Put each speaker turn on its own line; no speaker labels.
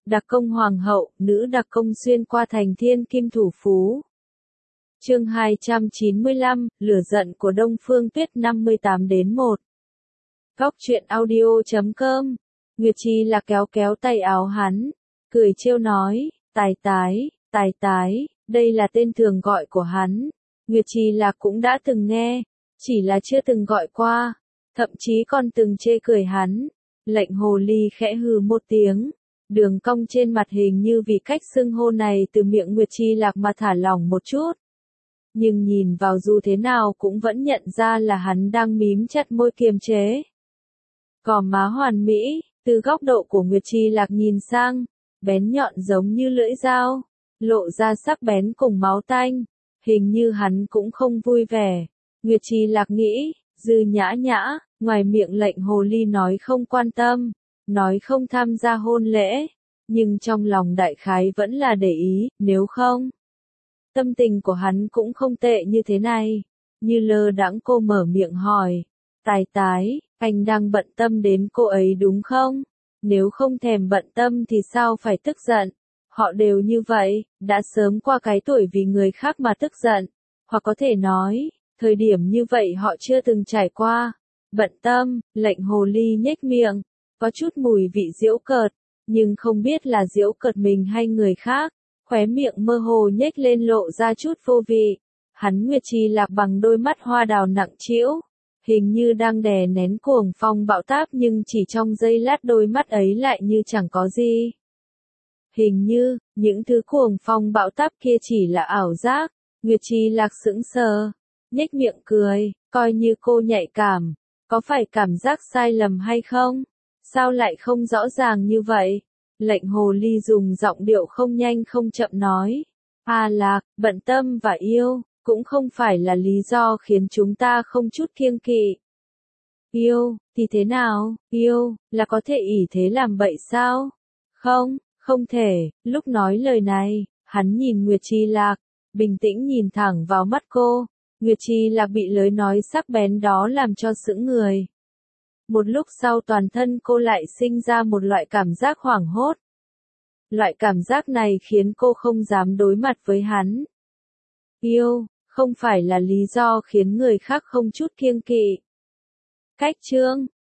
Đặc công hoàng hậu, nữ đặc công xuyên qua thành thiên kim thủ phú. Chương 295, lửa giận của Đông Phương Tuyết 58-1. Góc truyện audio.com. Nguyệt Chi là kéo kéo tay áo hắn, cười trêu nói, tài tái, đây là tên thường gọi của hắn. Nguyệt Chi là cũng đã từng nghe, chỉ là chưa từng gọi qua, thậm chí còn từng chê cười hắn. Lệnh hồ ly khẽ hừ một tiếng, đường cong trên mặt hình như vì cách xưng hô này từ miệng Nguyệt Chi Lạc mà thả lỏng một chút. Nhưng nhìn vào dù thế nào cũng vẫn nhận ra là hắn đang mím chặt môi kiềm chế. Gò má hoàn mỹ, từ góc độ của Nguyệt Chi Lạc nhìn sang, bén nhọn giống như lưỡi dao, lộ ra sắc bén cùng máu tanh, hình như hắn cũng không vui vẻ. Nguyệt Chi Lạc nghĩ, Dư Nhã Nhã, ngoài miệng lệnh hồ ly nói không quan tâm, nói không tham gia hôn lễ, nhưng trong lòng đại khái vẫn là để ý, nếu không, tâm tình của hắn cũng không tệ như thế này. Như lơ đãng cô mở miệng hỏi, Tái, anh đang bận tâm đến cô ấy đúng không? Nếu không thèm bận tâm thì sao phải tức giận? Họ đều như vậy, đã sớm qua cái tuổi vì người khác mà tức giận, hoặc có thể nói, thời điểm như vậy họ chưa từng trải qua. Bận tâm, lệnh hồ ly nhếch miệng, có chút mùi vị giễu cợt, nhưng không biết là giễu cợt mình hay người khác, khóe miệng mơ hồ nhếch lên lộ ra chút vô vị. Hắn Nguyệt Chi Lạc bằng đôi mắt hoa đào nặng trĩu, hình như đang đè nén cuồng phong bão táp nhưng chỉ trong giây lát đôi mắt ấy lại như chẳng có gì. Hình như, những thứ cuồng phong bão táp kia chỉ là ảo giác. Nguyệt Chi Lạc sững sờ, nhếch miệng cười, coi như cô nhạy cảm, có phải cảm giác sai lầm hay không? Sao lại không rõ ràng như vậy? Lệnh hồ ly dùng giọng điệu không nhanh không chậm nói. Lạc, bận tâm và yêu, cũng không phải là lý do khiến chúng ta không chút kiêng kỵ. Yêu, thì thế nào? Yêu, là có thể ỷ thế làm bậy sao? Không thể. Lúc nói lời này, hắn nhìn Nguyệt Chi Lạc, bình tĩnh nhìn thẳng vào mắt cô. Nguyệt Chi Lạc bị lời nói sắc bén đó làm cho sững người. Một lúc sau toàn thân cô lại sinh ra một loại cảm giác hoảng hốt. Loại cảm giác này khiến cô không dám đối mặt với hắn. Yêu, không phải là lý do khiến người khác không chút kiêng kỵ. Cách chương